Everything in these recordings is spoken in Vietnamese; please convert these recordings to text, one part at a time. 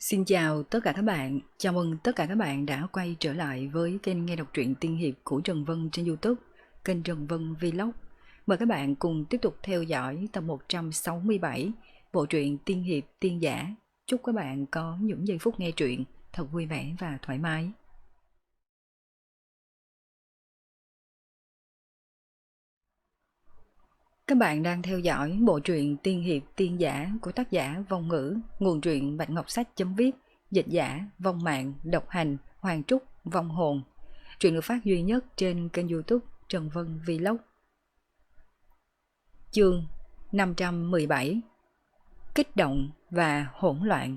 Xin chào tất cả các bạn, chào mừng tất cả các bạn đã quay trở lại với kênh nghe đọc truyện tiên hiệp của Trần Vân trên YouTube, kênh Trần Vân Vlog. Mời các bạn cùng tiếp tục theo dõi tập 167, bộ truyện tiên hiệp tiên giả. Chúc các bạn có những giây phút nghe truyện thật vui vẻ và thoải mái. Các bạn đang theo dõi bộ truyện tiên hiệp tiên giả của tác giả Vong Ngữ, nguồn truyện Bạch Ngọc Sách.viết, dịch giả Vong Mạng, độc hành Hoàng Trúc, Vong Hồn. Truyện được phát duy nhất trên kênh YouTube Trần Vân Vlog. Chương 517: Kích động và hỗn loạn.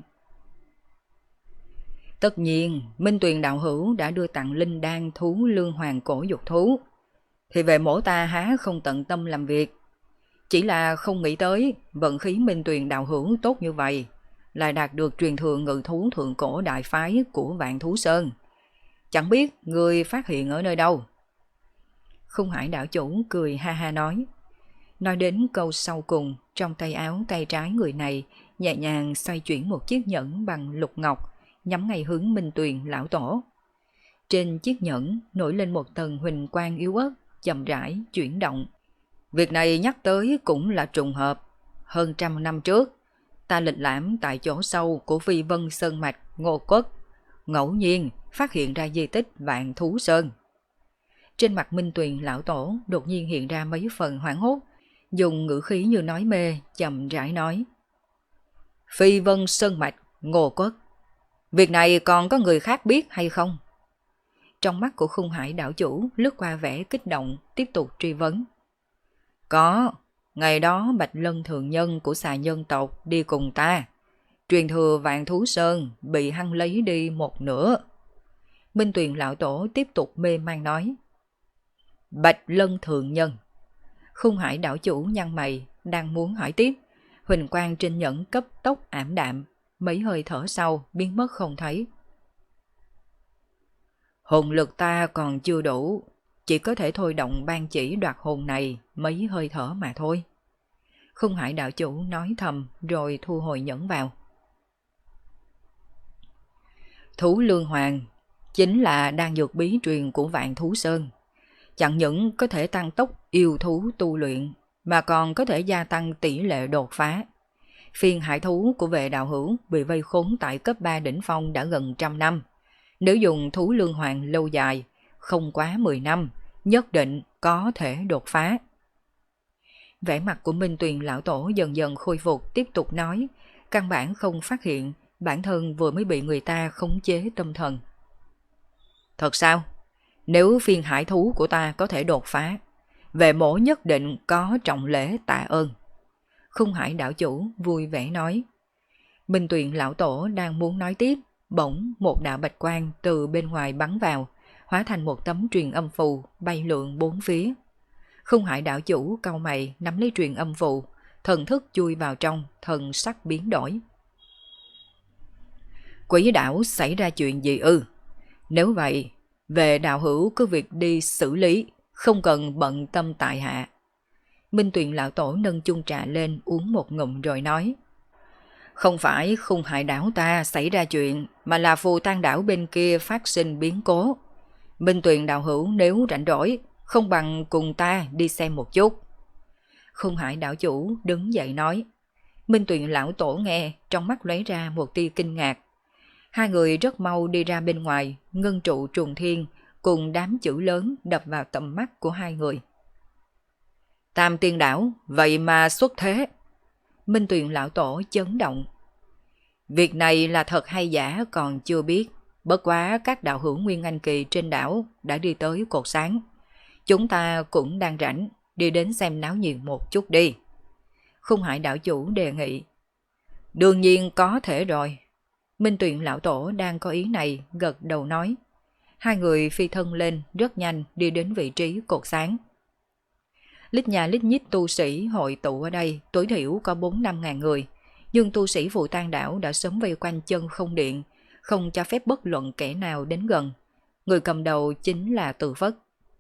Tất nhiên, Minh Tuyền đạo hữu đã đưa tặng linh đan thú lương hoàng cổ dục thú, thì về mổ ta há không tận tâm làm việc. Chỉ là không nghĩ tới vận khí Minh Tuyền đạo hữu tốt như vậy, lại đạt được truyền thừa ngự thú thượng cổ đại phái của Vạn Thú Sơn. Chẳng biết người phát hiện ở nơi đâu. Khung Hải đạo chủ cười ha ha nói. Nói đến câu sau cùng, trong tay áo tay trái người này nhẹ nhàng xoay chuyển một chiếc nhẫn bằng lục ngọc, nhắm ngay hướng Minh Tuyền lão tổ. Trên chiếc nhẫn nổi lên một tầng huỳnh quang yếu ớt, chậm rãi chuyển động. Việc này nhắc tới cũng là trùng hợp. Hơn 100 năm trước, ta lịch lãm tại chỗ sâu của Phi Vân Sơn Mạch Ngô Cốt, ngẫu nhiên phát hiện ra di tích Vạn Thú Sơn. Trên mặt Minh Tuyền lão tổ đột nhiên hiện ra mấy phần hoảng hốt, dùng ngữ khí như nói mê, chậm rãi nói. Phi Vân Sơn Mạch Ngô Cốt, việc này còn có người khác biết hay không? Trong mắt của Khung Hải đạo chủ lướt qua vẻ kích động, tiếp tục truy vấn. Có, ngày đó Bạch Lân thượng nhân của xà nhân tộc đi cùng ta. Truyền thừa Vạn Thú Sơn bị hắn lấy đi một nửa. Minh Tuyền lão tổ tiếp tục mê man nói. Bạch Lân thượng nhân. Khung Hải đạo chủ nhăn mày, đang muốn hỏi tiếp. Huỳnh quang trên nhẫn cấp tốc ảm đạm, mấy hơi thở sau biến mất không thấy. Hồn lực ta còn chưa đủ, chỉ có thể thôi động ban chỉ đoạt hồn này mấy hơi thở mà thôi. Khung Hải đạo chủ nói thầm rồi thu hồi nhẫn vào. Thú lương hoàng chính là đan dược bí truyền của Vạn Thú Sơn. Chẳng những có thể tăng tốc yêu thú tu luyện, mà còn có thể gia tăng tỷ lệ đột phá. Phiên hải thú của vệ đạo hữu bị vây khốn tại cấp 3 đỉnh phong đã gần 100 năm. Nếu dùng thú lương hoàng lâu dài, không quá 10 năm, nhất định có thể đột phá. Vẻ mặt của Minh Tuyền lão tổ dần dần khôi phục, tiếp tục nói, căn bản không phát hiện bản thân vừa mới bị người ta khống chế tâm thần. Thật sao? Nếu phiên hải thú của ta có thể đột phá, vệ mổ nhất định có trọng lễ tạ ơn. Khung Hải đạo chủ vui vẻ nói. Minh Tuyền lão tổ đang muốn nói tiếp, bỗng một đạo bạch quang từ bên ngoài bắn vào, hóa thành một tấm truyền âm phù bay lượn bốn phía. Khung Hải đạo chủ cau mày nắm lấy truyền âm phù, thần thức chui vào trong, thần sắc biến đổi. Quỷ đảo xảy ra chuyện gì ư? Nếu vậy, về đạo hữu cứ việc đi xử lý, không cần bận tâm tại hạ. Minh Tuyền lão tổ nâng chung trà lên uống một ngụm rồi nói. Không phải Khung Hải đảo ta xảy ra chuyện, mà là Phù Tang đảo bên kia phát sinh biến cố. Minh Tuyền đạo hữu nếu rảnh rỗi, không bằng cùng ta đi xem một chút. Khung Hải đạo chủ đứng dậy nói. Minh Tuyền lão tổ nghe, trong mắt lóe ra một tia kinh ngạc. Hai người rất mau đi ra bên ngoài, ngân trụ trùng thiên cùng đám chữ lớn đập vào tầm mắt của hai người. Tam Tiên đảo, vậy mà xuất thế. Minh Tuyền lão tổ chấn động. Việc này là thật hay giả còn chưa biết, bất quá các đạo hữu Nguyên Anh Kỳ trên đảo đã đi tới cột sáng. Chúng ta cũng đang rảnh, đi đến xem náo nhiệt một chút đi. Khung Hải đạo chủ đề nghị. Đương nhiên có thể rồi. Minh Tuyền lão tổ đang có ý này, gật đầu nói. Hai người phi thân lên rất nhanh đi đến vị trí cột sáng. Lít nhà lít nhít tu sĩ hội tụ ở đây, tối thiểu có 4-5 ngàn người. Nhưng tu sĩ Phù Tang đảo đã sớm vây quanh chân không điện, không cho phép bất luận kẻ nào đến gần. Người cầm đầu chính là Từ Phất.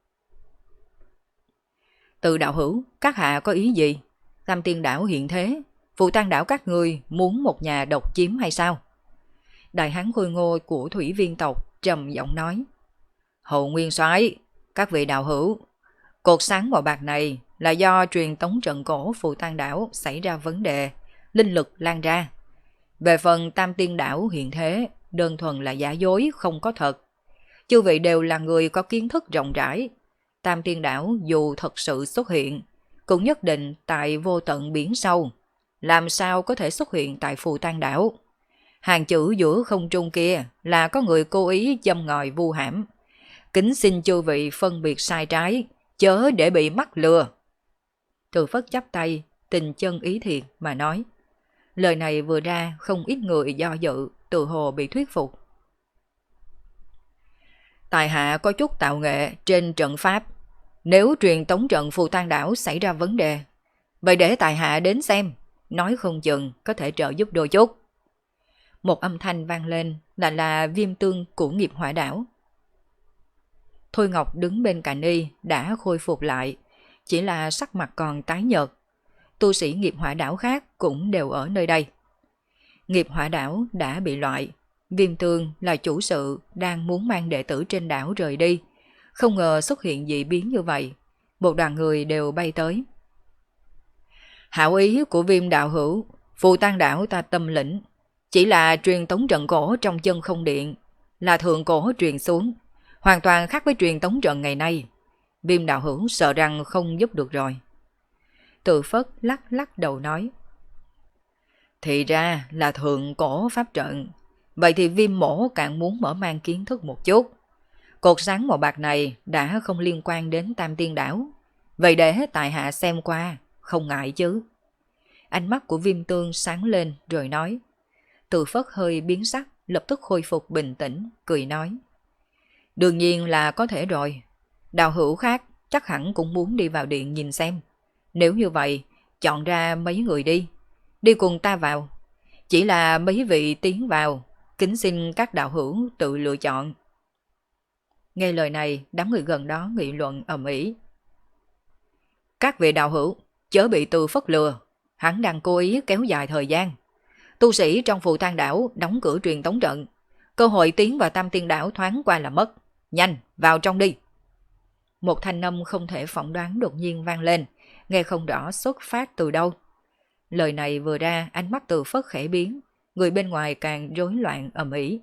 Từ đạo hữu, các hạ có ý gì? Tam Tiên đảo hiện thế, Phù Tang đảo các người muốn một nhà độc chiếm hay sao? Đại hán khôi ngô của thủy viên tộc trầm giọng nói: Hầu nguyên soái, các vị đạo hữu, cột sáng màu bạc này là do truyền tống trận cổ Phù Tang đảo xảy ra vấn đề, linh lực lan ra. Về phần Tam Tiên đảo hiện thế, đơn thuần là giả dối không có thật. Chư vị đều là người có kiến thức rộng rãi. Tam Tiên đảo dù thật sự xuất hiện, cũng nhất định tại vô tận biển sâu. Làm sao có thể xuất hiện tại Phù Tang đảo? Hàng chữ giữa không trung kia là có người cố ý châm ngòi vu hãm. Kính xin chư vị phân biệt sai trái, chớ để bị mắc lừa. Từ Phất chắp tay, tình chân ý thiện mà nói. Lời này vừa ra, không ít người do dự, tự hồ bị thuyết phục. Tài hạ có chút tạo nghệ trên trận pháp. Nếu truyền tống trận Phù Tang đảo xảy ra vấn đề, vậy để tài hạ đến xem, nói không chừng có thể trợ giúp đôi chút. Một âm thanh vang lên là Viêm Tương của Nghiệp Hỏa đảo. Thôi Ngọc đứng bên cạnh y đã khôi phục lại, chỉ là sắc mặt còn tái nhợt. Tu sĩ Nghiệp Hỏa đảo khác cũng đều ở nơi đây. Nghiệp Hỏa đảo đã bị loại. Viêm Tương là chủ sự đang muốn mang đệ tử trên đảo rời đi. Không ngờ xuất hiện dị biến như vậy. Một đoàn người đều bay tới. Hảo ý của Viêm đạo hữu, Phù Tang đảo ta tâm lĩnh. Chỉ là truyền tống trận cổ trong chân không điện, là thượng cổ truyền xuống, hoàn toàn khác với truyền tống trận ngày nay. Viêm đạo hữu sợ rằng không giúp được rồi. Từ Phất lắc lắc đầu nói. Thì ra là thượng cổ pháp trận. Vậy thì Viêm mổ càng muốn mở mang kiến thức một chút. Cột sáng màu bạc này đã không liên quan đến Tam Tiên đảo. Vậy để tại hạ xem qua, không ngại chứ. Ánh mắt của Viêm Tương sáng lên rồi nói. Từ Phất hơi biến sắc, lập tức khôi phục bình tĩnh, cười nói. Đương nhiên là có thể rồi. Đạo hữu khác chắc hẳn cũng muốn đi vào điện nhìn xem. Nếu như vậy, chọn ra mấy người đi. Đi cùng ta vào. Chỉ là mấy vị tiến vào, kính xin các đạo hữu tự lựa chọn. Nghe lời này, đám người gần đó nghị luận ầm ĩ. Các vị đạo hữu, chớ bị Từ Phất lừa. Hắn đang cố ý kéo dài thời gian. Tu sĩ trong Phù Tang đảo đóng cửa truyền tống trận. Cơ hội tiến vào Tam Tiên đảo thoáng qua là mất. Nhanh, vào trong đi. Một thanh âm không thể phỏng đoán đột nhiên vang lên, nghe không rõ xuất phát từ đâu. Lời này vừa ra, ánh mắt Từ Phất khẽ biến, người bên ngoài càng rối loạn ầm ĩ.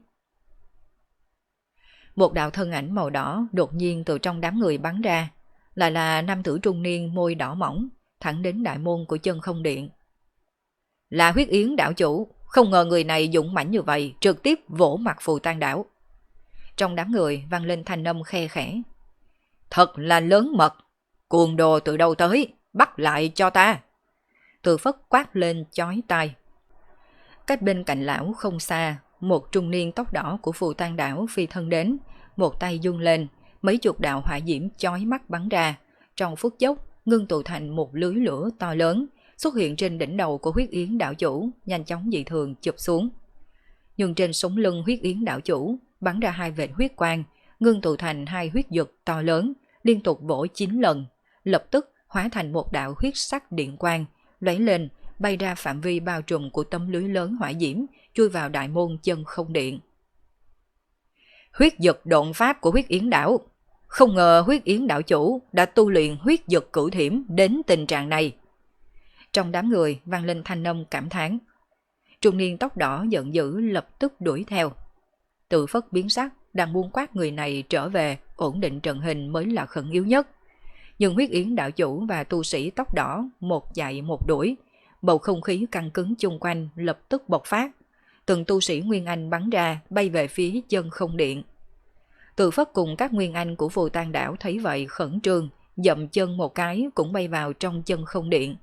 Một đạo thân ảnh màu đỏ đột nhiên từ trong đám người bắn ra, lại là nam tử trung niên môi đỏ mỏng, thẳng đến đại môn của chân không điện. Là Huyết Yến đảo chủ, không ngờ người này dũng mãnh như vậy, trực tiếp vỗ mặt Phù Tang đảo. Trong đám người vang lên thanh âm khe khẽ. Thật là lớn mật, cuồng đồ từ đâu tới, bắt lại cho ta. Từ Phất quát lên chói tai. Cách bên cạnh lão không xa, một trung niên tóc đỏ của Phù Tang đảo phi thân đến, một tay dung lên, mấy chục đạo hỏa diễm chói mắt bắn ra, trong phút chốc ngưng tụ thành một lưới lửa to lớn, xuất hiện trên đỉnh đầu của Huyết Yến đảo chủ, nhanh chóng dị thường chụp xuống. Nhưng trên sống lưng Huyết Yến đảo chủ bắn ra hai vệt huyết quang, ngưng tụ thành hai huyết dực to lớn, liên tục vỗ 9 lần, lập tức hóa thành một đạo huyết sắc điện quang, lóe lên, bay ra phạm vi bao trùm của tấm lưới lớn hỏa diễm, chui vào đại môn chân không điện. Huyết dực độn pháp của Huyết Yến đảo. Không ngờ Huyết Yến đảo chủ đã tu luyện huyết dực cửu thiểm đến tình trạng này. Trong đám người vang lên thanh âm cảm thán. Trung niên tóc đỏ giận dữ lập tức đuổi theo. Từ Phất biến sắc, đang muốn quát người này trở về, ổn định trận hình mới là khẩn yếu nhất. Nhưng Huyết Yến đạo chủ và tu sĩ tóc đỏ một chạy một đuổi, bầu không khí căng cứng chung quanh lập tức bộc phát. Từng tu sĩ Nguyên Anh bắn ra bay về phía chân không điện. Từ Phất cùng các Nguyên Anh của Phù Tang đảo thấy vậy khẩn trương, dậm chân một cái cũng bay vào trong chân không điện.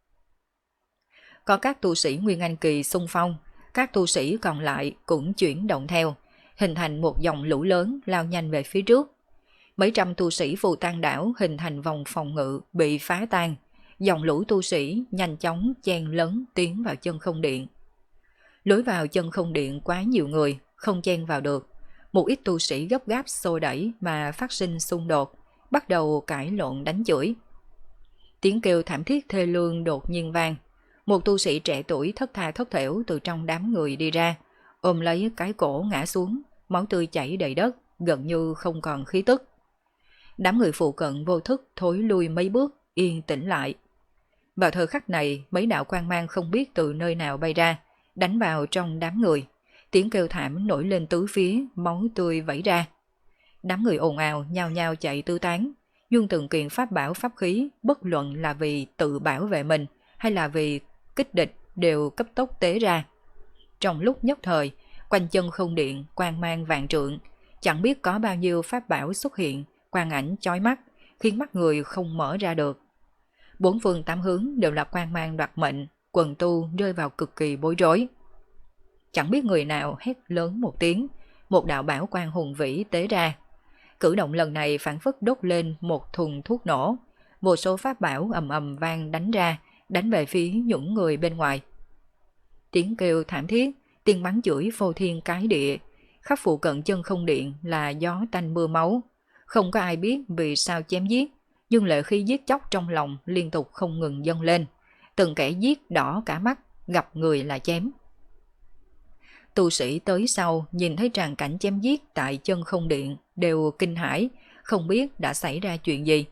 Có các tu sĩ Nguyên Anh kỳ xung phong, các tu sĩ còn lại cũng chuyển động theo, hình thành một dòng lũ lớn lao nhanh về phía trước. Mấy trăm tu sĩ Phù Tang đảo hình thành vòng phòng ngự bị phá tan, dòng lũ tu sĩ nhanh chóng chen lấn tiến vào chân không điện. Lối vào chân không điện quá nhiều người, không chen vào được. Một ít tu sĩ gấp gáp xô đẩy mà phát sinh xung đột, bắt đầu cãi lộn đánh chửi. Tiếng kêu thảm thiết thê lương đột nhiên vang. Một tu sĩ trẻ tuổi thất tha thất thểu từ trong đám người đi ra, ôm lấy cái cổ ngã xuống, máu tươi chảy đầy đất, gần như không còn khí tức. Đám người phụ cận vô thức thối lui mấy bước, yên tĩnh lại. Vào thời khắc này, mấy đạo quang mang không biết từ nơi nào bay ra, đánh vào trong đám người. Tiếng kêu thảm nổi lên tứ phía, máu tươi vẩy ra. Đám người ồn ào, nhao nhao chạy tứ tán, dùng từng kiện pháp bảo pháp khí, bất luận là vì tự bảo vệ mình hay là vì kích địch đều cấp tốc tế ra. Trong lúc nhất thời, quanh chân không điện, quang mang vạn trượng, chẳng biết có bao nhiêu pháp bảo xuất hiện, quang ảnh chói mắt, khiến mắt người không mở ra được. Bốn phương tám hướng đều là quang mang đoạt mệnh, quần tu rơi vào cực kỳ bối rối. Chẳng biết người nào hét lớn một tiếng, một đạo bảo quang hùng vĩ tế ra. Cử động lần này phản phất đốt lên một thùng thuốc nổ, vô số pháp bảo ầm ầm vang đánh ra, đánh về phía những người bên ngoài. Tiếng kêu thảm thiết, tiếng bắn chửi phô thiên cái địa, khắp phụ cận chân không điện là gió tanh mưa máu. Không có ai biết vì sao chém giết, nhưng lệ khí giết chóc trong lòng liên tục không ngừng dâng lên. Từng kẻ giết đỏ cả mắt, gặp người là chém. Tu sĩ tới sau nhìn thấy tràng cảnh chém giết tại chân không điện đều kinh hãi, không biết đã xảy ra chuyện gì.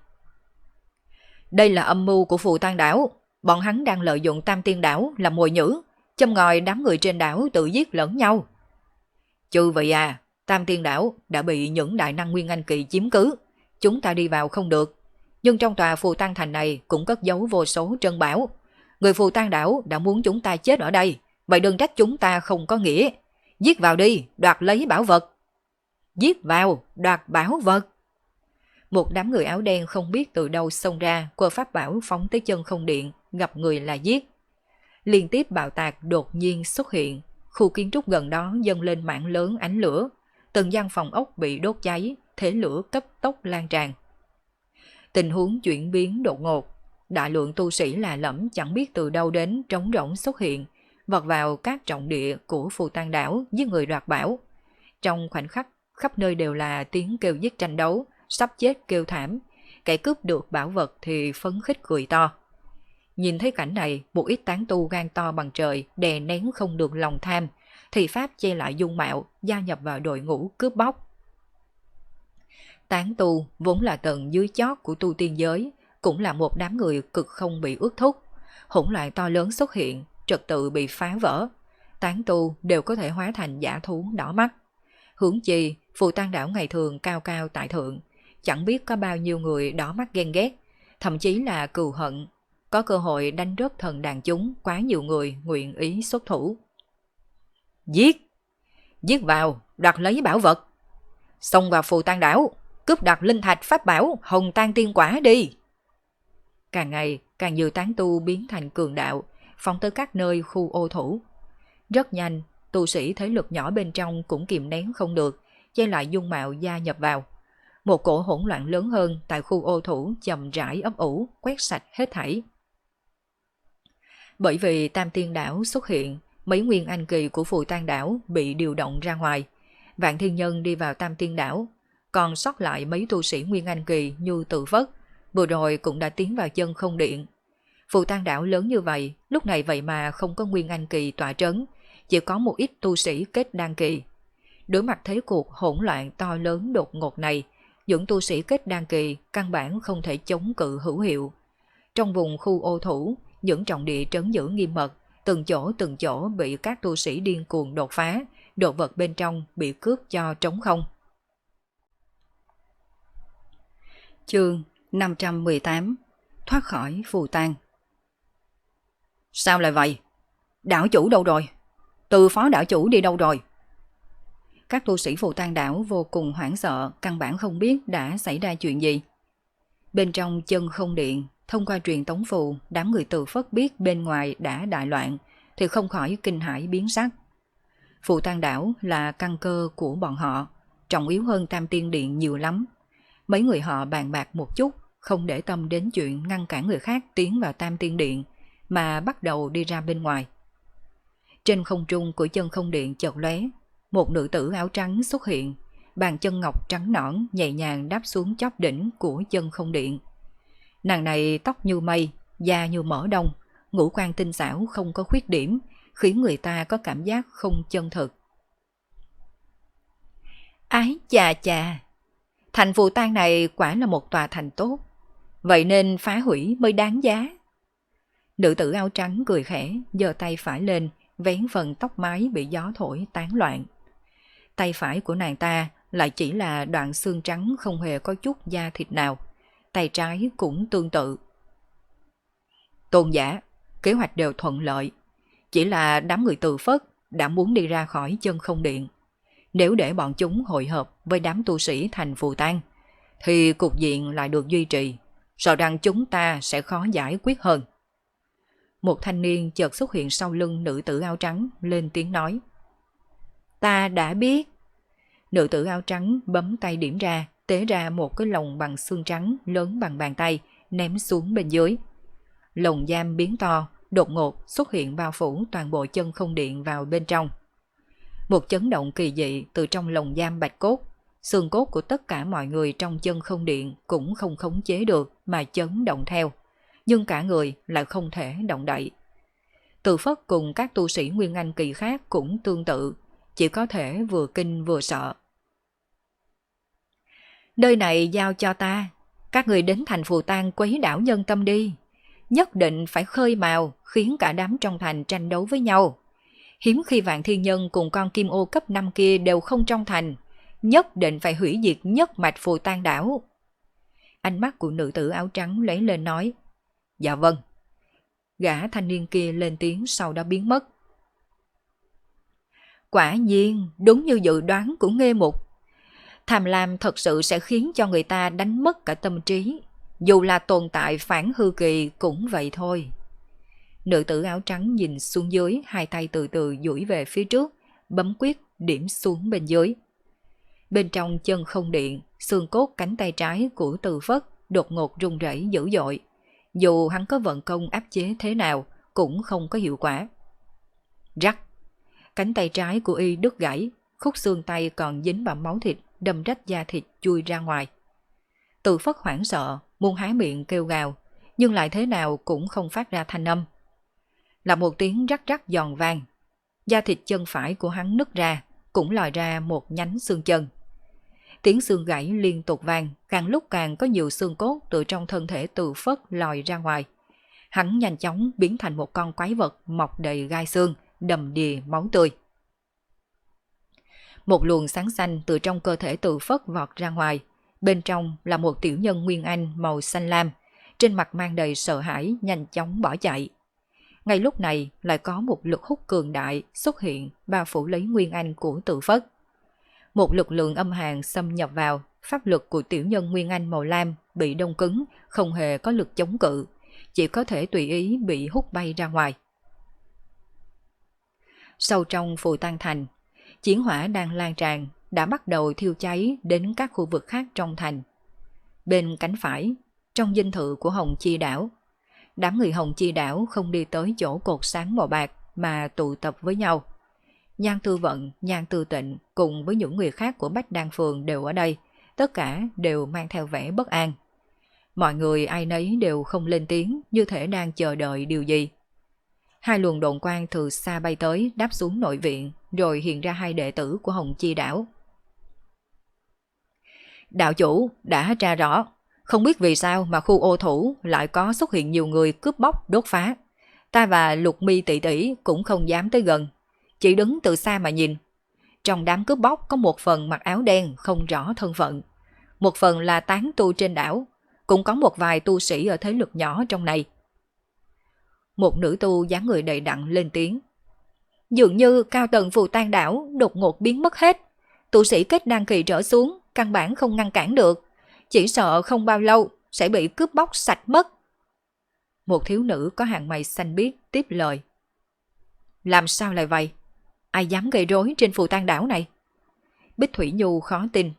Đây là âm mưu của Phù Tang đảo, bọn hắn đang lợi dụng Tam Tiên đảo làm mồi nhử, châm ngòi đám người trên đảo tự giết lẫn nhau. Chư vậy à, Tam Tiên đảo đã bị những đại năng Nguyên Anh kỳ chiếm cứ, chúng ta đi vào không được. Nhưng trong tòa Phù Tang thành này cũng cất giấu vô số trân bảo. Người Phù Tang đảo đã muốn chúng ta chết ở đây, vậy đừng trách chúng ta không có nghĩa. Giết vào đi, đoạt lấy bảo vật. Giết vào, đoạt bảo vật. Một đám người áo đen không biết từ đâu xông ra, quơ pháp bảo phóng tới chân không điện, gặp người là giết. Liên tiếp bạo tạc đột nhiên xuất hiện, khu kiến trúc gần đó dâng lên mảng lớn ánh lửa, từng gian phòng ốc bị đốt cháy, thế lửa cấp tốc lan tràn. Tình huống chuyển biến đột ngột, đại lượng tu sĩ lạ lẫm chẳng biết từ đâu đến trống rỗng xuất hiện, vọt vào các trọng địa của Phù Tang đảo với người đoạt bảo. Trong khoảnh khắc, khắp nơi đều là tiếng kêu giết tranh đấu, sắp chết kêu thảm, kẻ cướp được bảo vật thì phấn khích cười to. Nhìn thấy cảnh này, một ít tán tu gan to bằng trời đè nén không được lòng tham, thì pháp che lại dung mạo, gia nhập vào đội ngũ cướp bóc. Tán tu vốn là tầng dưới chót của tu tiên giới, cũng là một đám người cực không bị ước thúc. Hỗn loạn to lớn xuất hiện, trật tự bị phá vỡ. Tán tu đều có thể hóa thành dã thú đỏ mắt. Huống chi, Phù Tang đảo ngày thường cao cao tại thượng, chẳng biết có bao nhiêu người đỏ mắt ghen ghét, thậm chí là cừu hận. Có cơ hội đánh rớt thần đàn chúng, quá nhiều người nguyện ý xuất thủ. Giết! Giết vào, đoạt lấy bảo vật. Xông vào Phù Tang đảo, cướp đoạt linh thạch pháp bảo Hồng Tang tiên quả đi. Càng ngày càng nhiều tán tu biến thành cường đạo, phóng tới các nơi khu ô thủ. Rất nhanh, tu sĩ thế lực nhỏ bên trong cũng kìm nén không được, che lại dung mạo gia nhập vào. Một cổ hỗn loạn lớn hơn tại khu ô thủ chậm rãi ấp ủ, quét sạch hết thảy. Bởi vì Tam Tiên đảo xuất hiện, mấy nguyên anh kỳ của Phù Tang đảo bị điều động ra ngoài. Vạn Thiên Nhân đi vào Tam Tiên đảo, còn sót lại mấy tu sĩ nguyên anh kỳ như Tự Vất, vừa rồi cũng đã tiến vào chân không điện. Phù Tang đảo lớn như vậy, lúc này vậy mà không có nguyên anh kỳ tọa trấn, chỉ có một ít tu sĩ kết đan kỳ. Đối mặt thế cuộc hỗn loạn to lớn đột ngột này, những tu sĩ kết đan kỳ căn bản không thể chống cự hữu hiệu. Trong vùng khu ô thủ, những trọng địa trấn giữ nghiêm mật, từng chỗ bị các tu sĩ điên cuồng đột phá, đồ vật bên trong bị cướp cho trống không. Chương 518: Thoát khỏi Phù Tang. Sao lại vậy? Đảo chủ đâu rồi? Từ phó đảo chủ đi đâu rồi? Các tu sĩ Phù Tang đảo vô cùng hoảng sợ, căn bản không biết đã xảy ra chuyện gì. Bên trong chân không điện, thông qua truyền tống phù, đám người Từ Phất biết bên ngoài đã đại loạn, thì không khỏi kinh hãi biến sắc. Phù Tang đảo là căn cơ của bọn họ, trọng yếu hơn Tam Tiên điện nhiều lắm. Mấy người họ bàn bạc một chút, không để tâm đến chuyện ngăn cản người khác tiến vào Tam Tiên điện, mà bắt đầu đi ra bên ngoài. Trên không trung của chân không điện chợt lóe, một nữ tử áo trắng xuất hiện, bàn chân ngọc trắng nõn nhẹ nhàng đáp xuống chóp đỉnh của chân không điện. Nàng này tóc như mây, da như mỡ đông, ngũ quan tinh xảo không có khuyết điểm, khiến người ta có cảm giác không chân thực. Ái chà chà, thành Phù Tang này quả là một tòa thành tốt, vậy nên phá hủy mới đáng giá. Nữ tử áo trắng cười khẽ, giơ tay phải lên, vén phần tóc mái bị gió thổi tán loạn. Tay phải của nàng ta lại chỉ là đoạn xương trắng không hề có chút da thịt nào, tay trái cũng tương tự. Tôn giả, kế hoạch đều thuận lợi, chỉ là đám người Từ Phất đã muốn đi ra khỏi Chân Không Điện. Nếu để bọn chúng hội hợp với đám tu sĩ thành Phù Tang, thì cục diện lại được duy trì, sợ rằng chúng ta sẽ khó giải quyết hơn. Một thanh niên chợt xuất hiện sau lưng nữ tử áo trắng, lên tiếng nói. Ta đã biết. Nữ tử áo trắng bấm tay điểm ra, tế ra một cái lồng bằng xương trắng lớn bằng bàn tay, ném xuống bên dưới. Lồng giam biến to, đột ngột xuất hiện bao phủ toàn bộ Chân Không Điện vào bên trong. Một chấn động kỳ dị từ trong lồng giam bạch cốt, xương cốt của tất cả mọi người trong Chân Không Điện cũng không khống chế được mà chấn động theo, nhưng cả người lại không thể động đậy. Từ Phất cùng các tu sĩ Nguyên Anh kỳ khác cũng tương tự, chỉ có thể vừa kinh vừa sợ. Nơi này giao cho ta, các người đến thành Phù Tang quấy đảo nhân tâm đi. Nhất định phải khơi mào, khiến cả đám trong thành tranh đấu với nhau. Hiếm khi Vạn Thiên Nhân cùng con Kim Ô cấp 5 kia đều không trong thành, nhất định phải hủy diệt nhất mạch Phù Tang đảo. Ánh mắt của nữ tử áo trắng lóe lên nói. Dạ vâng. Gã thanh niên kia lên tiếng sau đó biến mất. Quả nhiên, đúng như dự đoán của Nghê Mục. Tham lam thật sự sẽ khiến cho người ta đánh mất cả tâm trí. Dù là tồn tại phản hư kỳ cũng vậy thôi. Nữ tử áo trắng nhìn xuống dưới, hai tay từ từ duỗi về phía trước, bấm quyết điểm xuống bên dưới. Bên trong Chân Không Điện, xương cốt cánh tay trái của Từ Phất đột ngột rung rẩy dữ dội. Dù hắn có vận công áp chế thế nào cũng không có hiệu quả. Rắc, cánh tay trái của y đứt gãy, khúc xương tay còn dính vào máu thịt, đâm rách da thịt chui ra ngoài. Từ Phất hoảng sợ, muốn há miệng kêu gào, nhưng lại thế nào cũng không phát ra thanh âm. Là một tiếng rắc rắc giòn vang, da thịt chân phải của hắn nứt ra, cũng lòi ra một nhánh xương chân. Tiếng xương gãy liên tục vang, càng lúc càng có nhiều xương cốt từ trong thân thể Từ Phất lòi ra ngoài. Hắn nhanh chóng biến thành một con quái vật mọc đầy gai xương, đầm đìa máu tươi. Một luồng sáng xanh từ trong cơ thể Từ Phất vọt ra ngoài, bên trong là một tiểu nhân Nguyên Anh màu xanh lam, trên mặt mang đầy sợ hãi nhanh chóng bỏ chạy. Ngay lúc này lại có một lực hút cường đại xuất hiện bao phủ lấy Nguyên Anh của Từ Phất. Một lực lượng âm hàn xâm nhập vào, pháp lực của tiểu nhân Nguyên Anh màu lam bị đông cứng, không hề có lực chống cự, chỉ có thể tùy ý bị hút bay ra ngoài. Sâu trong Phù Tang thành, chiến hỏa đang lan tràn, đã bắt đầu thiêu cháy đến các khu vực khác trong thành. Bên cánh phải, trong dinh thự của Hồng Chi đảo, đám người Hồng Chi đảo không đi tới chỗ cột sáng màu bạc mà tụ tập với nhau. Nhan Tư Vận, Nhan Tư Tịnh cùng với những người khác của Bách Đan Phường đều ở đây, tất cả đều mang theo vẻ bất an. Mọi người ai nấy đều không lên tiếng, như thể đang chờ đợi điều gì. Hai luồng độn quang từ xa bay tới, đáp xuống nội viện, rồi hiện ra hai đệ tử của Hồng Chi đảo. Đạo chủ đã tra rõ, không biết vì sao mà khu ô thủ lại có xuất hiện nhiều người cướp bóc đốt phá. Ta và Lục Mi tỷ tỷ cũng không dám tới gần, chỉ đứng từ xa mà nhìn. Trong đám cướp bóc có một phần mặc áo đen không rõ thân phận, một phần là tán tu trên đảo, cũng có một vài tu sĩ ở thế lực nhỏ trong này. Một nữ tu dáng người đầy đặn lên tiếng. Dường như cao tầng Phù Tang đảo đột ngột biến mất hết, tu sĩ kết đan kỳ trở xuống căn bản không ngăn cản được, chỉ sợ không bao lâu sẽ bị cướp bóc sạch mất. Một thiếu nữ có hàng mày xanh biếc tiếp lời. Làm sao lại vậy? Ai dám gây rối trên Phù Tang đảo này? Bích Thủy Nhu khó tin.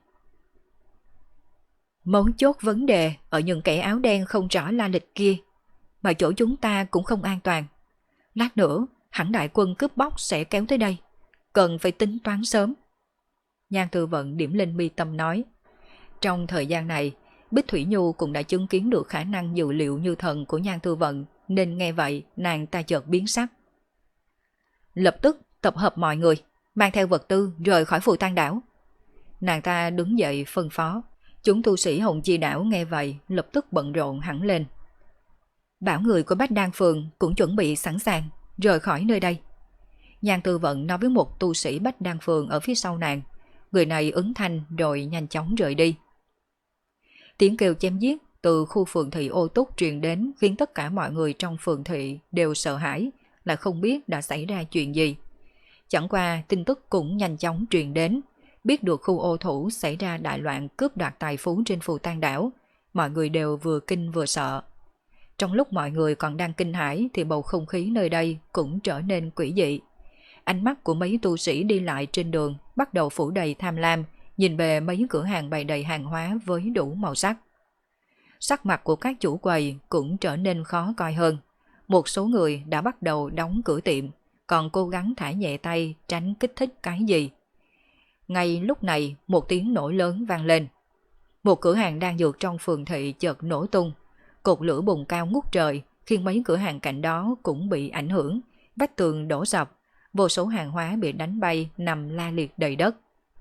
Mấu chốt vấn đề ở những kẻ áo đen không rõ la lịch kia, mà chỗ chúng ta cũng không an toàn. Lát nữa hẳn đại quân cướp bóc sẽ kéo tới đây, cần phải tính toán sớm. Nhan Tư Vận điểm lên mi tâm nói. Trong thời gian này, Bích Thủy Nhu cũng đã chứng kiến được khả năng dự liệu như thần của Nhan Tư Vận, nên nghe vậy nàng ta chợt biến sắc. Lập tức tập hợp mọi người, mang theo vật tư rời khỏi Phù Tang đảo. Nàng ta đứng dậy phân phó. Chúng tu sĩ Hồng Chi Đảo nghe vậy lập tức bận rộn hẳn lên. Bảo người của Bách Đan Phường cũng chuẩn bị sẵn sàng, rời khỏi nơi đây. Nhan Tư Vận nói với một tu sĩ Bách Đan Phường ở phía sau nàng. Người này ứng thanh rồi nhanh chóng rời đi. Tiếng kêu chém giết từ khu phường thị Ô Túc truyền đến khiến tất cả mọi người trong phường thị đều sợ hãi, là không biết đã xảy ra chuyện gì. Chẳng qua tin tức cũng nhanh chóng truyền đến, biết được khu Ô Thủ xảy ra đại loạn cướp đoạt tài phú trên Phù Tang đảo, mọi người đều vừa kinh vừa sợ. Trong lúc mọi người còn đang kinh hãi thì bầu không khí nơi đây cũng trở nên quỷ dị. Ánh mắt của mấy tu sĩ đi lại trên đường bắt đầu phủ đầy tham lam, nhìn về mấy cửa hàng bày đầy hàng hóa với đủ màu sắc. Sắc mặt của các chủ quầy cũng trở nên khó coi hơn. Một số người đã bắt đầu đóng cửa tiệm, còn cố gắng thả nhẹ tay tránh kích thích cái gì. Ngay lúc này một tiếng nổ lớn vang lên. Một cửa hàng đang dược trong phường thị chợt nổ tung. Cột lửa bùng cao ngút trời khiến mấy cửa hàng cạnh đó cũng bị ảnh hưởng. Vách tường đổ sập, vô số hàng hóa bị đánh bay nằm la liệt đầy đất.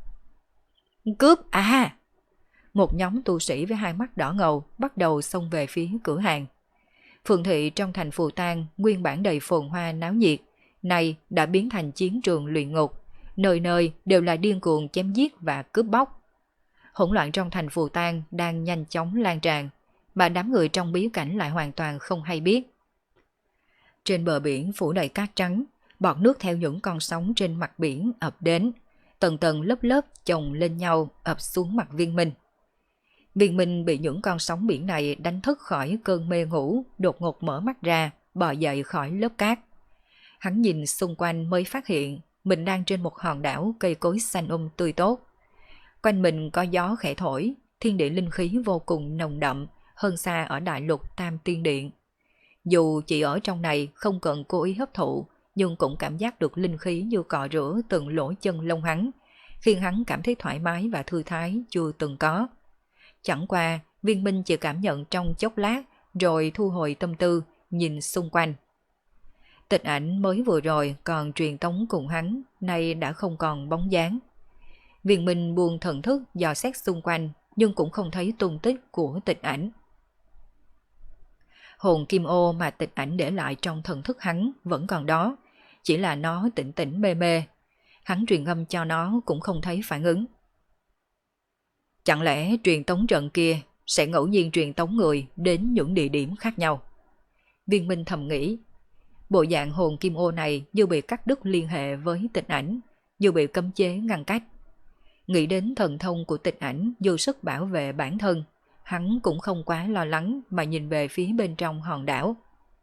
Cướp à! Một nhóm tu sĩ với hai mắt đỏ ngầu bắt đầu xông về phía cửa hàng. Phường thị trong thành Phù Tang nguyên bản đầy phồn hoa náo nhiệt, nay đã biến thành chiến trường luyện ngục, nơi nơi đều là điên cuồng chém giết và cướp bóc. Hỗn loạn trong thành Phù Tang đang nhanh chóng lan tràn, mà đám người trong bí cảnh lại hoàn toàn không hay biết. Trên bờ biển phủ đầy cát trắng, bọt nước theo những con sóng trên mặt biển ập đến, tầng tầng lớp lớp chồng lên nhau ập xuống mặt Viên Minh. Viên Minh bị những con sóng biển này đánh thức khỏi cơn mê ngủ, đột ngột mở mắt ra, bò dậy khỏi lớp cát. Hắn nhìn xung quanh mới phát hiện mình đang trên một hòn đảo cây cối xanh tươi tốt. Quanh mình có gió khẽ thổi, thiên địa linh khí vô cùng nồng đậm, hơn xa ở đại lục Tam Tiên Điện. Dù chỉ ở trong này không cần cố ý hấp thụ, nhưng cũng cảm giác được linh khí như cọ rửa từng lỗ chân lông hắn, khiến hắn cảm thấy thoải mái và thư thái chưa từng có. Chẳng qua, Viên Minh chỉ cảm nhận trong chốc lát, rồi thu hồi tâm tư, nhìn xung quanh. Tịch Ảnh mới vừa rồi còn truyền tống cùng hắn, nay đã không còn bóng dáng. Viên Minh buông thần thức dò xét xung quanh, nhưng cũng không thấy tung tích của Tịch Ảnh. Hồn kim ô mà Tịch Ảnh để lại trong thần thức hắn vẫn còn đó, chỉ là nó tỉnh tỉnh mê mê. Hắn truyền âm cho nó cũng không thấy phản ứng. Chẳng lẽ truyền tống trận kia sẽ ngẫu nhiên truyền tống người đến những địa điểm khác nhau? Viên Minh thầm nghĩ. Bộ dạng hồn kim ô này như bị cắt đứt liên hệ với Tịch Ảnh, như bị cấm chế ngăn cách. Nghĩ đến thần thông của Tịch Ảnh dù sức bảo vệ bản thân, hắn cũng không quá lo lắng mà nhìn về phía bên trong hòn đảo.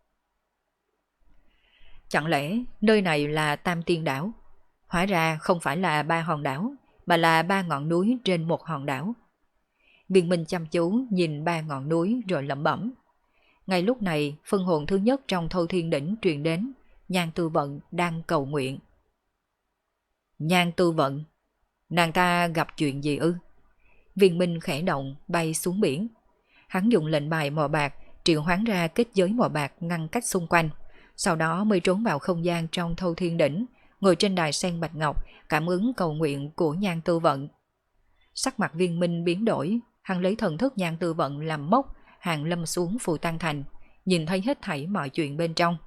Chẳng lẽ nơi này là Tam Tiên Đảo? Hóa ra không phải là 3 hòn đảo, mà là 3 ngọn núi trên một hòn đảo. Viên Minh chăm chú nhìn 3 ngọn núi rồi lẩm bẩm. Ngay lúc này, phân hồn thứ nhất trong Thâu Thiên Đỉnh truyền đến, Nhan Tư Vận đang cầu nguyện. Nhan Tư Vận, nàng ta gặp chuyện gì ư? Viên Minh khẽ động bay xuống biển. Hắn dùng lệnh bài màu bạc triệu hoán ra kết giới màu bạc ngăn cách xung quanh, sau đó mới trốn vào không gian trong Thâu Thiên Đỉnh, ngồi trên đài sen bạch ngọc cảm ứng cầu nguyện của Nhan Tư Vận. Sắc mặt Viên Minh biến đổi, hắn lấy thần thức Nhan Tư Vận làm mốc, hàng lâm xuống Phù Tang Thành, nhìn thấy hết thảy mọi chuyện bên trong.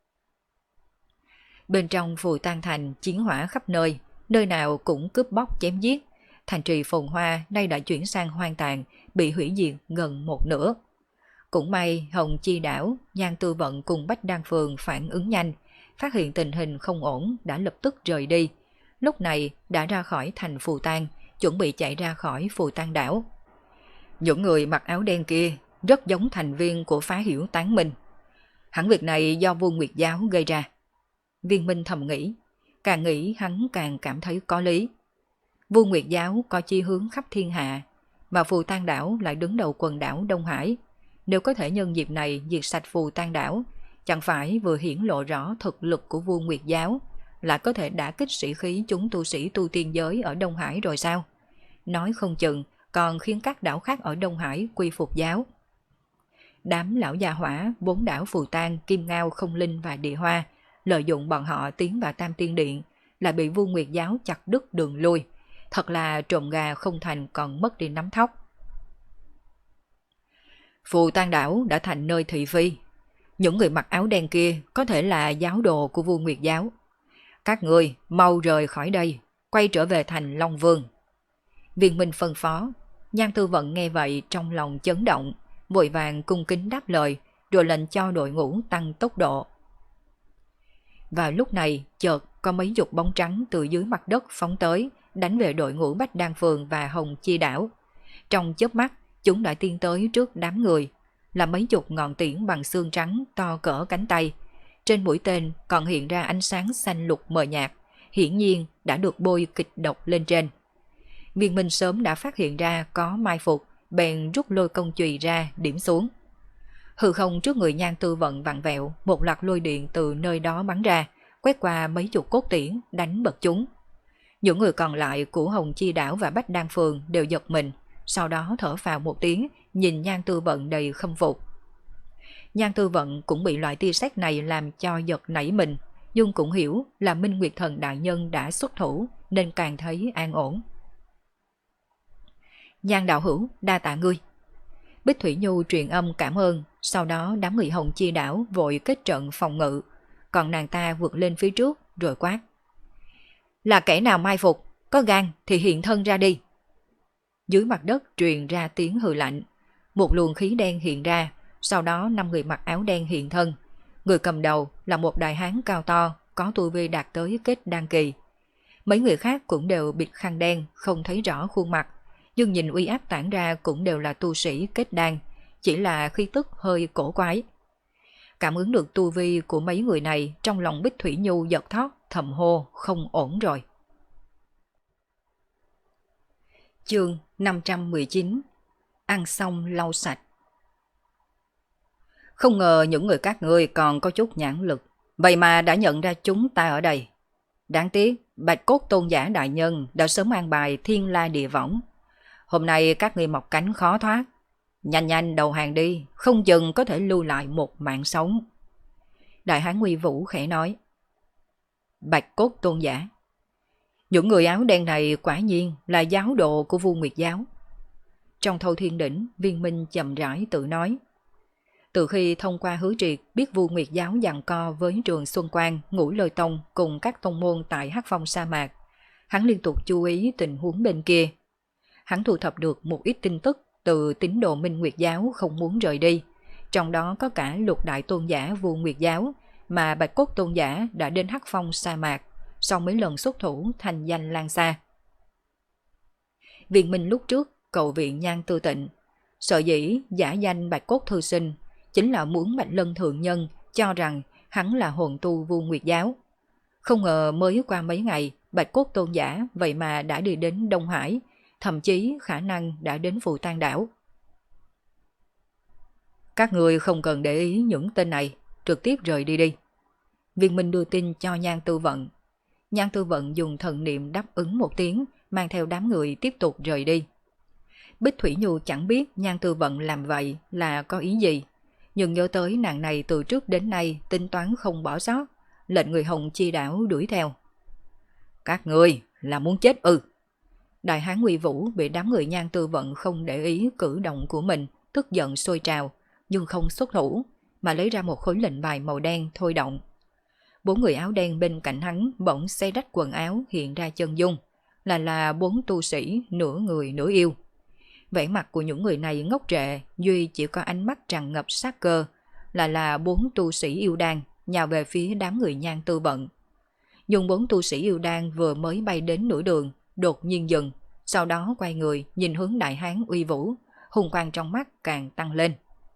Bên trong Phù Tang Thành chiến hỏa khắp nơi, nơi nào cũng cướp bóc chém giết. Thành trì phồn hoa nay đã chuyển sang hoang tàn, bị hủy diệt gần một nửa. Cũng may Hồng Chi Đảo, Nhan Tư Vận cùng Bách Đan Phường phản ứng nhanh, phát hiện tình hình không ổn đã lập tức rời đi. Lúc này đã ra khỏi thành Phù Tang, chuẩn bị chạy ra khỏi Phù Tang đảo. Những người mặc áo đen kia rất giống thành viên của phá hiểu tán minh. Hẳn việc này do Vô Nguyệt Giáo gây ra. Viên Minh thầm nghĩ, càng nghĩ hắn càng cảm thấy có lý. Vô Nguyệt Giáo có chi hướng khắp thiên hạ, mà Phù Tang đảo lại đứng đầu quần đảo Đông Hải. Nếu có thể nhân dịp này diệt sạch Phù Tang đảo, chẳng phải vừa hiển lộ rõ thực lực của Vô Nguyệt Giáo, là có thể đả kích sĩ khí chúng tu sĩ tu tiên giới ở Đông Hải rồi sao? Nói không chừng còn khiến các đảo khác ở Đông Hải quy phục giáo. Đám lão già hỏa bốn đảo Phù Tang, Kim Ngao, Không Linh và Địa Hoa lợi dụng bọn họ tiến vào Tam Tiên Điện, là bị Vô Nguyệt Giáo chặt đứt đường lui, Thật là trộm gà không thành còn mất đi nắm thóc. Phù Tang đảo đã thành nơi thị phi. Những người mặc áo đen kia có thể là giáo đồ của vua Nguyệt giáo. Các người mau rời khỏi đây, quay trở về thành Long Vương. Viên Minh phân phó. Nhan Tư Vận nghe vậy trong lòng chấn động, vội vàng cung kính đáp lời, rồi lệnh cho đội ngũ tăng tốc độ. Và lúc này chợt có mấy chục bóng trắng từ dưới mặt đất phóng tới, đánh về đội ngũ Bách Đan Phường và Hồng Chi đảo. Trong chớp mắt, chúng đã tiến tới trước đám người, là mấy chục ngọn tiễn bằng xương trắng to cỡ cánh tay. Trên mũi tên còn hiện ra ánh sáng xanh lục mờ nhạt, hiển nhiên đã được bôi kịch độc lên trên. Viên Minh sớm đã phát hiện ra có mai phục, bèn rút lôi công chùy ra điểm xuống. Hư không trước người Nhan Tư Vận vặn vẹo, một loạt lôi điện từ nơi đó bắn ra, quét qua mấy chục cốt tiễn, đánh bật chúng. Những người còn lại của Hồng Chi đảo và Bách Đan Phường đều giật mình, sau đó thở phào một tiếng, nhìn Nhan Tư Vận đầy khâm phục. Nhan Tư Vận cũng bị loại tia sét này làm cho giật nảy mình, nhưng cũng hiểu là Minh Nguyệt Thần đại nhân đã xuất thủ nên càng thấy an ổn. Nhan đạo hữu, đa tạ ngươi. Bích Thủy Nhu truyền âm cảm ơn, sau đó đám người Hồng Chi đảo vội kết trận phòng ngự, còn nàng ta vượt lên phía trước rồi quát. Là kẻ nào mai phục, có gan thì hiện thân ra đi. Dưới mặt đất truyền ra tiếng hừ lạnh, một luồng khí đen hiện ra, sau đó 5 người mặc áo đen hiện thân. Người cầm đầu là một đại hán cao to, có tu vi đạt tới kết đan kỳ. Mấy người khác cũng đều bịt khăn đen, không thấy rõ khuôn mặt, nhưng nhìn uy áp tản ra cũng đều là tu sĩ kết đan, chỉ là khí tức hơi cổ quái. Cảm ứng được tu vi của mấy người này, trong lòng Bích Thủy Nhu giật thót, thầm hô không ổn rồi. Chương 519. Ăn xong lau sạch. Không ngờ những người các ngươi còn có chút nhãn lực, vậy mà đã nhận ra chúng ta ở đây. Đáng tiếc, Bạch Cốt Tôn giả đại nhân đã sớm an bài thiên la địa võng. Hôm nay các ngươi mọc cánh khó thoát. Nhanh nhanh đầu hàng đi, không chừng có thể lưu lại một mạng sống. Đại hán Uy Vũ khẽ nói. Bạch Cốt Tôn giả. Những người áo đen này quả nhiên là giáo đồ của vua Nguyệt giáo. Trong Thâu Thiên Đỉnh, Viên Minh chậm rãi tự nói. Từ khi thông qua Hứa Triệt biết vua Nguyệt giáo giằng co với Trường Xuân Quang, Ngũ Lôi Tông cùng các tông môn tại Hắc Phong sa mạc, hắn liên tục chú ý tình huống bên kia. Hắn thu thập được một ít tin tức từ tín đồ Minh Nguyệt giáo không muốn rời đi, trong đó có cả Lục Đại Tôn giả vua Nguyệt giáo mà Bạch Cốt Tôn giả đã đến Hắc Phong sa mạc, sau mấy lần xuất thủ thành danh lan xa. Viên Minh lúc trước cầu viện Nhan Tư Tịnh, sợ dĩ giả danh Bạch Cốt Thư Sinh chính là muốn Bạch Lân Thượng Nhân cho rằng hắn là hồn tu vua Nguyệt giáo. Không ngờ mới qua mấy ngày, Bạch Cốt Tôn giả vậy mà đã đi đến Đông Hải, thậm chí khả năng đã đến Phù Tang đảo. Các người không cần để ý những tên này, trực tiếp rời đi đi. Viên Minh đưa tin cho Nhan Tư Vận. Nhan Tư Vận dùng thần niệm đáp ứng một tiếng, mang theo đám người tiếp tục rời đi. Bích Thủy Nhu chẳng biết Nhan Tư Vận làm vậy là có ý gì, nhưng nhớ tới nàng này từ trước đến nay tính toán không bỏ sót, lệnh người Hồng Chi đảo đuổi theo. Các người là muốn chết ư? Đại hán Uy Vũ bị đám người Nhan Tư Vận không để ý cử động của mình, tức giận sôi trào, nhưng không xuất thủ, mà lấy ra một khối lệnh bài màu đen thôi động. 4 người áo đen bên cạnh hắn bỗng xé rách quần áo hiện ra chân dung, là 4 tu sĩ nửa người nửa yêu. Vẻ mặt của những người này ngốc trệ, duy chỉ có ánh mắt tràn ngập sát cơ, là 4 tu sĩ yêu đan nhào về phía đám người Nhan Tư Vận. Nhưng 4 tu sĩ yêu đan vừa mới bay đến nửa đường, đột nhiên dừng, sau đó quay người nhìn hướng đại hán Uy Vũ, hung quang trong mắt càng tăng lên.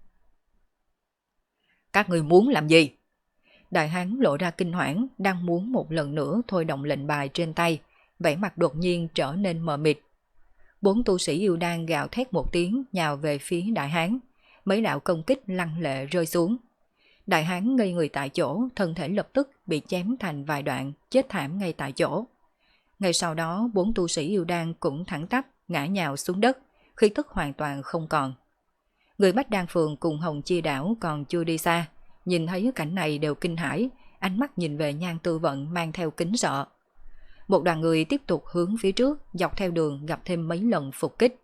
Các người muốn làm gì? Đại hán lộ ra kinh hoảng, đang muốn một lần nữa thôi động lệnh bài trên tay, vẻ mặt đột nhiên trở nên mờ mịt. 4 tu sĩ yêu đan gào thét một tiếng nhào về phía đại hán, mấy đạo công kích lăng lệ rơi xuống. Đại hán ngây người tại chỗ, thân thể lập tức bị chém thành vài đoạn, chết thảm ngay tại chỗ. Ngay sau đó 4 tu sĩ yêu đan cũng thẳng tắp ngã nhào xuống đất, khí tức hoàn toàn không còn. Người Bách Đan Phường cùng Hồng Chi đảo còn chưa đi xa, nhìn thấy cảnh này đều kinh hãi, ánh mắt nhìn về Nhan Tư Vận mang theo kính sợ. Một đoàn người tiếp tục hướng phía trước, dọc theo đường gặp thêm mấy lần phục kích.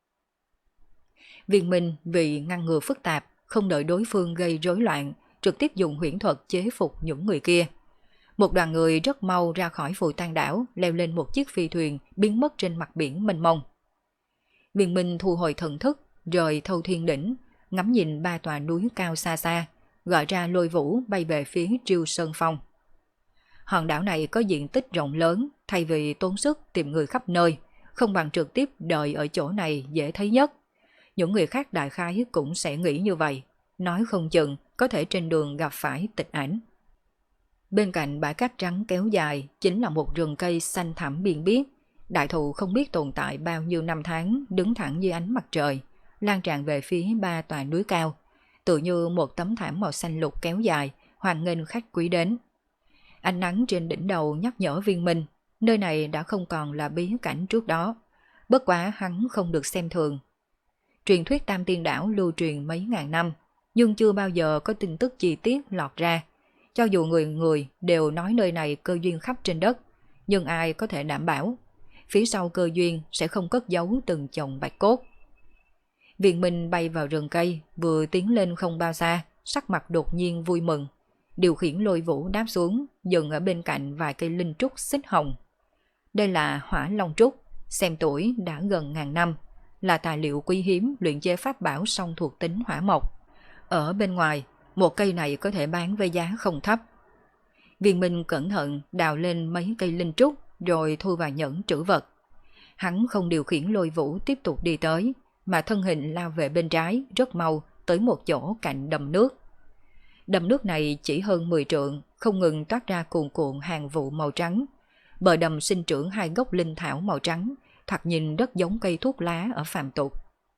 Viên Minh vì ngăn ngừa phức tạp, không đợi đối phương gây rối loạn, trực tiếp dùng huyễn thuật chế phục những người kia. Một đoàn người rất mau ra khỏi Phù Tang đảo, leo lên một chiếc phi thuyền biến mất trên mặt biển mênh mông. Viên Minh thu hồi thần thức, rời Thâu Thiên Đỉnh, ngắm nhìn 3 tòa núi cao xa xa, gọi ra Lôi Vũ bay về phía Triêu Sơn Phong. Hòn đảo này có diện tích rộng lớn, thay vì tốn sức tìm người khắp nơi, không bằng trực tiếp đợi ở chỗ này dễ thấy nhất. Những người khác đại khái cũng sẽ nghĩ như vậy, nói không chừng có thể trên đường gặp phải Tịch Ảnh. Bên cạnh bãi cát trắng kéo dài chính là một rừng cây xanh thẳm biên biếc, đại thụ không biết tồn tại bao nhiêu năm tháng đứng thẳng dưới ánh mặt trời, lan tràn về phía 3 tòa núi cao, tự như một tấm thảm màu xanh lục kéo dài, hoan nghênh khách quý đến. Ánh nắng trên đỉnh đầu nhắc nhở Viên Minh, nơi này đã không còn là bí cảnh trước đó, bất quá hắn không được xem thường. Truyền thuyết Tam Tiên Đảo lưu truyền mấy ngàn năm, nhưng chưa bao giờ có tin tức chi tiết lọt ra. Cho dù người người đều nói nơi này cơ duyên khắp trên đất, nhưng ai có thể đảm bảo phía sau cơ duyên sẽ không cất giấu từng chồng bạch cốt. Viên Minh bay vào rừng cây, vừa tiến lên không bao xa, sắc mặt đột nhiên vui mừng. Điều khiển Lôi Vũ đáp xuống, dừng ở bên cạnh vài cây linh trúc xích hồng. Đây là Hỏa Long Trúc, xem tuổi đã gần ngàn năm, là tài liệu quý hiếm luyện chế pháp bảo song thuộc tính hỏa mộc. Ở bên ngoài, một cây này có thể bán với giá không thấp. Viên Minh cẩn thận đào lên mấy cây linh trúc rồi thu vào nhẫn trữ vật. Hắn không điều khiển Lôi Vũ tiếp tục đi tới, mà thân hình lao về bên trái rất mau tới một chỗ cạnh đầm nước. Đầm nước này chỉ hơn 10 trượng, không ngừng toát ra cuồn cuộn hàng vụ màu trắng. Bờ đầm sinh trưởng 2 gốc linh thảo màu trắng, thoạt nhìn rất giống cây thuốc lá ở phàm tục.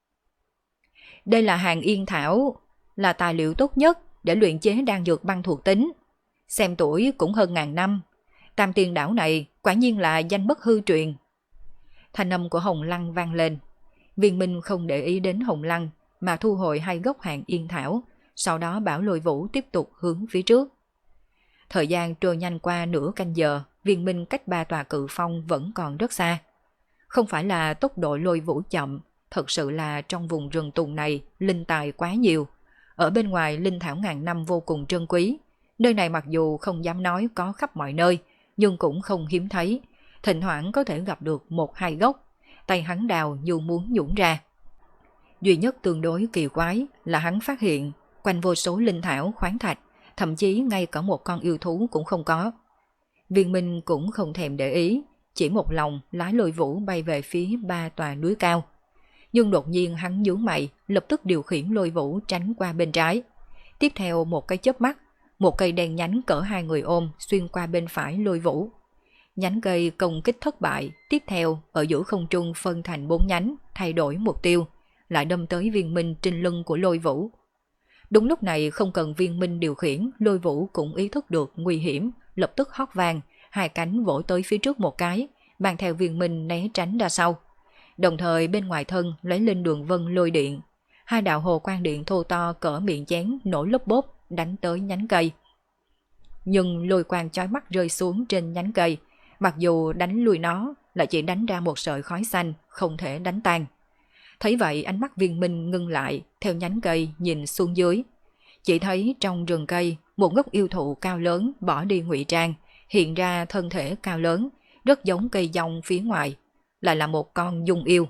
Đây là hàng yên thảo, là tài liệu tốt nhất để luyện chế đan dược băng thuộc tính. Xem tuổi cũng hơn ngàn năm. Tam Tiên Đảo này quả nhiên là danh bất hư truyền. Thanh âm của Hồng Lăng vang lên. Viên Minh không để ý đến Hồng Lăng, mà thu hồi 2 gốc hàng yên thảo, sau đó bảo Lôi Vũ tiếp tục hướng phía trước. Thời gian trôi nhanh qua nửa canh giờ, Viên Minh cách 3 tòa cự phong vẫn còn rất xa. Không phải là tốc độ Lôi Vũ chậm, thật sự là trong vùng rừng tùng này linh tài quá nhiều. Ở bên ngoài linh thảo ngàn năm vô cùng trân quý. Nơi này mặc dù không dám nói có khắp mọi nơi, nhưng cũng không hiếm thấy. Thỉnh thoảng có thể gặp được 1-2 gốc, tay hắn đào như muốn nhũng ra. Duy nhất tương đối kỳ quái là hắn phát hiện quanh vô số linh thảo khoáng thạch, thậm chí ngay cả một con yêu thú cũng không có. Viên Minh cũng không thèm để ý, chỉ một lòng lái Lôi Vũ bay về phía 3 tòa núi cao. Nhưng đột nhiên hắn nhướng mày, lập tức điều khiển Lôi Vũ tránh qua bên trái. Tiếp theo một cái chớp mắt, một cây đèn nhánh cỡ 2 người ôm xuyên qua bên phải Lôi Vũ. Nhánh cây công kích thất bại, tiếp theo ở giữa không trung phân thành 4 nhánh, thay đổi mục tiêu, lại đâm tới Viên Minh trên lưng của Lôi Vũ. Đúng lúc này không cần Viên Minh điều khiển, Lôi Vũ cũng ý thức được nguy hiểm, lập tức hót vang, 2 cánh vỗ tới phía trước một cái, mang theo Viên Minh né tránh ra sau. Đồng thời bên ngoài thân lấy lên đường vân lôi điện, 2 đạo hồ quang điện thô to cỡ miệng chén nổ lốp bốp đánh tới nhánh cây. Nhưng lôi quang chói mắt rơi xuống trên nhánh cây, mặc dù đánh lùi nó lại chỉ đánh ra một sợi khói xanh, không thể đánh tan. Thấy vậy ánh mắt Viên Minh ngưng lại, theo nhánh cây nhìn xuống dưới. Chỉ thấy trong rừng cây, một gốc yêu thụ cao lớn bỏ đi ngụy trang, hiện ra thân thể cao lớn, rất giống cây dong phía ngoài, lại là một con dung yêu.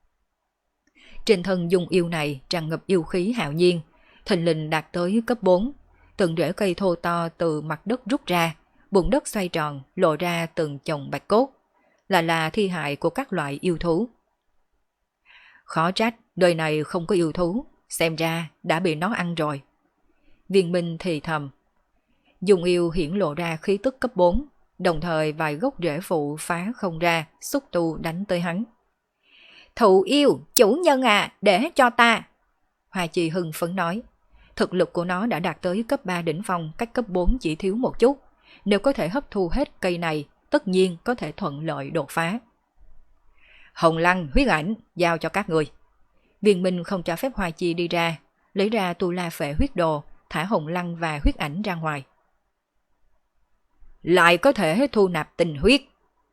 Trên thân dung yêu này tràn ngập yêu khí hạo nhiên, thình lình đạt tới cấp 4. Từng rễ cây thô to từ mặt đất rút ra, bùn đất xoay tròn, lộ ra từng chồng bạch cốt, lại là thi hài của các loại yêu thú. Khó trách, đời này không có yêu thú, xem ra đã bị nó ăn rồi. Viên Minh thì thầm. Dung yêu hiển lộ ra khí tức cấp 4, đồng thời vài gốc rễ phụ phá không ra, xúc tu đánh tới hắn. Thụ yêu, chủ nhân à, để cho ta. Hoa Chi hưng phấn nói. Thực lực của nó đã đạt tới cấp 3 đỉnh phong, cách cấp 4 chỉ thiếu một chút. Nếu có thể hấp thu hết cây này, tất nhiên có thể thuận lợi đột phá. Hồng Lăng, Huyết Ảnh, giao cho các người. Viên Minh không cho phép Hoa Chi đi ra, lấy ra Tu La Phệ huyết đồ, thả Hồng Lăng và Huyết Ảnh ra ngoài. Lại có thể thu nạp tình huyết.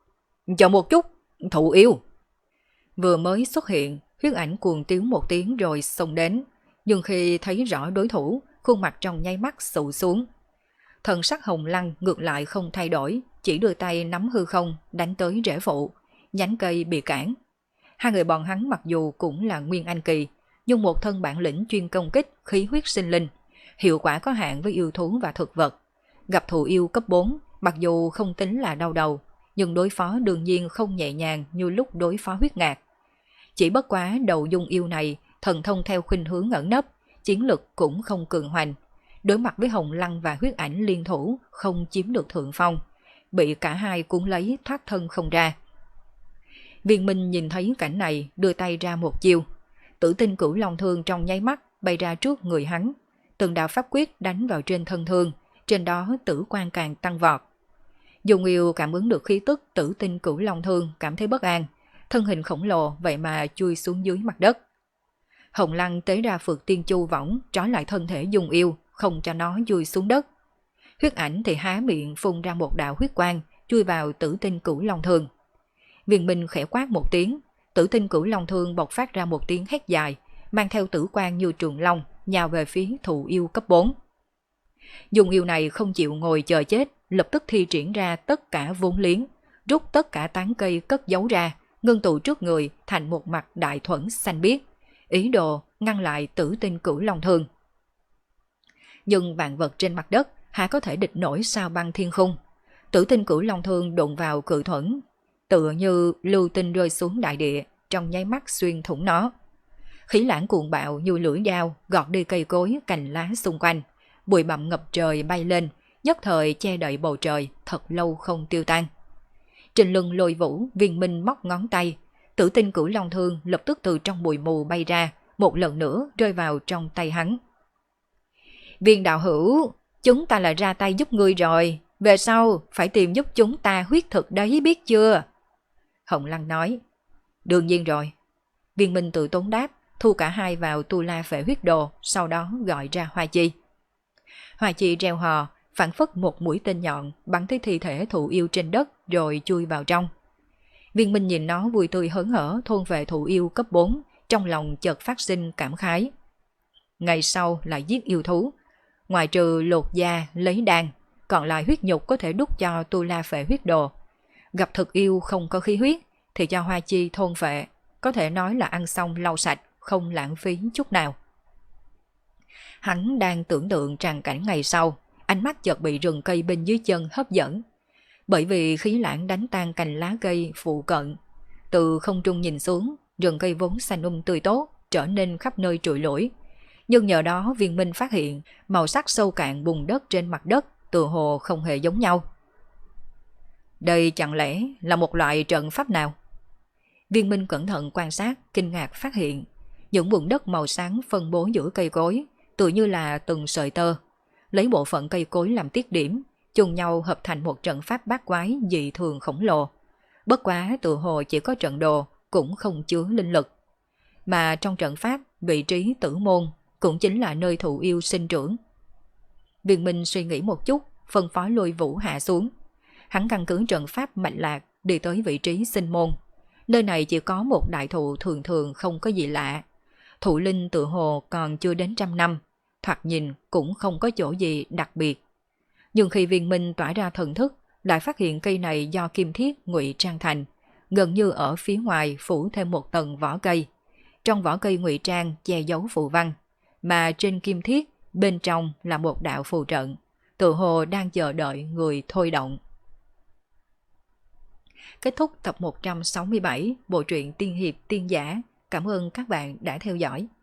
Chờ một chút, thụ yêu. Vừa mới xuất hiện, huyết ảnh cuồng tiếu một tiếng rồi xông đến, nhưng khi thấy rõ đối thủ, khuôn mặt trong nháy mắt xụ xuống. Thần sắc Hồng Lăng ngược lại không thay đổi, chỉ đưa tay nắm hư không đánh tới rễ phụ, nhánh cây bị cản. Hai người bọn hắn mặc dù cũng là nguyên anh kỳ, nhưng một thân bản lĩnh chuyên công kích khí huyết sinh linh, hiệu quả có hạn với yêu thú và thực vật. Gặp thụ yêu cấp 4, mặc dù không tính là đau đầu, nhưng đối phó đương nhiên không nhẹ nhàng như lúc đối phó huyết ngạc. Chỉ bất quá đầu dung yêu này thần thông theo khuynh hướng ẩn nấp, chiến lực cũng không cường hoành. Đối mặt với Hồng Lăng và huyết ảnh liên thủ không chiếm được thượng phong, bị cả hai cuốn lấy thoát thân không ra. Viên Minh nhìn thấy cảnh này đưa tay ra một chiêu, Tử Tinh Cửu Long Thương trong nháy mắt bay ra trước người hắn, từng đạo pháp quyết đánh vào trên thân thương, trên đó tử quang càng tăng vọt. Dung yêu cảm ứng được khí tức Tử Tinh Cửu Long Thương cảm thấy bất an, thân hình khổng lồ vậy mà chui xuống dưới mặt đất. Hồng Lăng tế ra Phược Tiên Chu võng trói lại thân thể Dung yêu, không cho nó chui xuống đất. Huyết ảnh thì há miệng phun ra một đạo huyết quang chui vào Tử Tinh Cửu Long Thương. Viên Minh khẽ quát một tiếng, Tử Tinh Cửu Long Thương bộc phát ra một tiếng hét dài, mang theo tử quang như trường long nhào về phía thụ yêu cấp 4. Dung yêu này không chịu ngồi chờ chết, lập tức thi triển ra tất cả vốn liếng, rút tất cả tán cây cất giấu ra, ngưng tụ trước người thành một mặt đại thuẫn xanh biếc, ý đồ ngăn lại Tử Tinh Cửu Long Thương. Nhưng vạn vật trên mặt đất há có thể địch nổi sao băng thiên khung. Tử Tinh Cửu Long Thương đụng vào cự thuẫn, tựa như lưu tinh rơi xuống đại địa, trong nháy mắt xuyên thủng nó. Khí lãng cuồng bạo như lưỡi dao gọt đi cây cối cành lá xung quanh, bụi bặm ngập trời bay lên, nhất thời che đậy bầu trời thật lâu không tiêu tan. Trên lưng Lôi Vũ, Viên Minh móc ngón tay, Tử Tinh Cửu Long Thương lập tức từ trong bụi mù bay ra, một lần nữa rơi vào trong tay hắn. Viên đạo hữu, chúng ta là ra tay giúp ngươi rồi, về sau phải tìm giúp chúng ta huyết thực đấy biết chưa? Hồng Lăng nói. Đương nhiên rồi. Viên Minh tự tốn đáp, thu cả hai vào Tu La Phệ Huyết Đồ, sau đó gọi ra Hoa Chi. Hoa Chi reo hò, phản phất một mũi tên nhọn bắn tới thi thể thụ yêu trên đất rồi chui vào trong. Viên Minh nhìn nó vui tươi hớn hở thôn về thụ yêu cấp 4, trong lòng chợt phát sinh cảm khái. Ngày sau lại giết yêu thú, ngoài trừ lột da lấy đan, còn lại huyết nhục có thể đút cho Tu La Phệ Huyết Đồ. Gặp thực yêu không có khí huyết thì cho Hoa Chi thôn phệ, có thể nói là ăn xong lau sạch, không lãng phí chút nào. Hắn đang tưởng tượng tràng cảnh ngày sau, ánh mắt chợt bị rừng cây bên dưới chân hấp dẫn. Bởi vì khí lãng đánh tan cành lá cây phụ cận, từ không trung nhìn xuống, rừng cây vốn xanh tươi tốt trở nên khắp nơi trụi lủi. Nhưng nhờ đó Viên Minh phát hiện màu sắc sâu cạn bùn đất trên mặt đất tựa hồ không hề giống nhau. Đây chẳng lẽ là một loại trận pháp nào? Viên Minh cẩn thận quan sát, kinh ngạc phát hiện những bùn đất màu sáng phân bố giữa cây cối, tự như là từng sợi tơ, lấy bộ phận cây cối làm tiết điểm, chung nhau hợp thành một trận pháp bát quái dị thường khổng lồ. Bất quá tự hồ chỉ có trận đồ, cũng không chứa linh lực. Mà trong trận pháp, vị trí tử môn cũng chính là nơi thụ yêu sinh trưởng. Viên Minh suy nghĩ một chút, phân phó Lôi Vũ hạ xuống. Hắn căn cứ trận pháp mạch lạc đi tới vị trí sinh môn. Nơi này chỉ có một đại thụ thường thường không có gì lạ. Thụ linh tự hồ còn chưa đến 100 năm, thoạt nhìn cũng không có chỗ gì đặc biệt. Nhưng khi Viên Minh tỏa ra thần thức, lại phát hiện cây này do kim thiết ngụy trang thành, gần như ở phía ngoài phủ thêm một tầng vỏ cây. Trong vỏ cây ngụy trang che giấu phù văn, mà trên kim thiết bên trong là một đạo phù trận, tự hồ đang chờ đợi người thôi động. Kết thúc tập 167 bộ truyện Tiên Hiệp Tiên Giả. Cảm ơn các bạn đã theo dõi.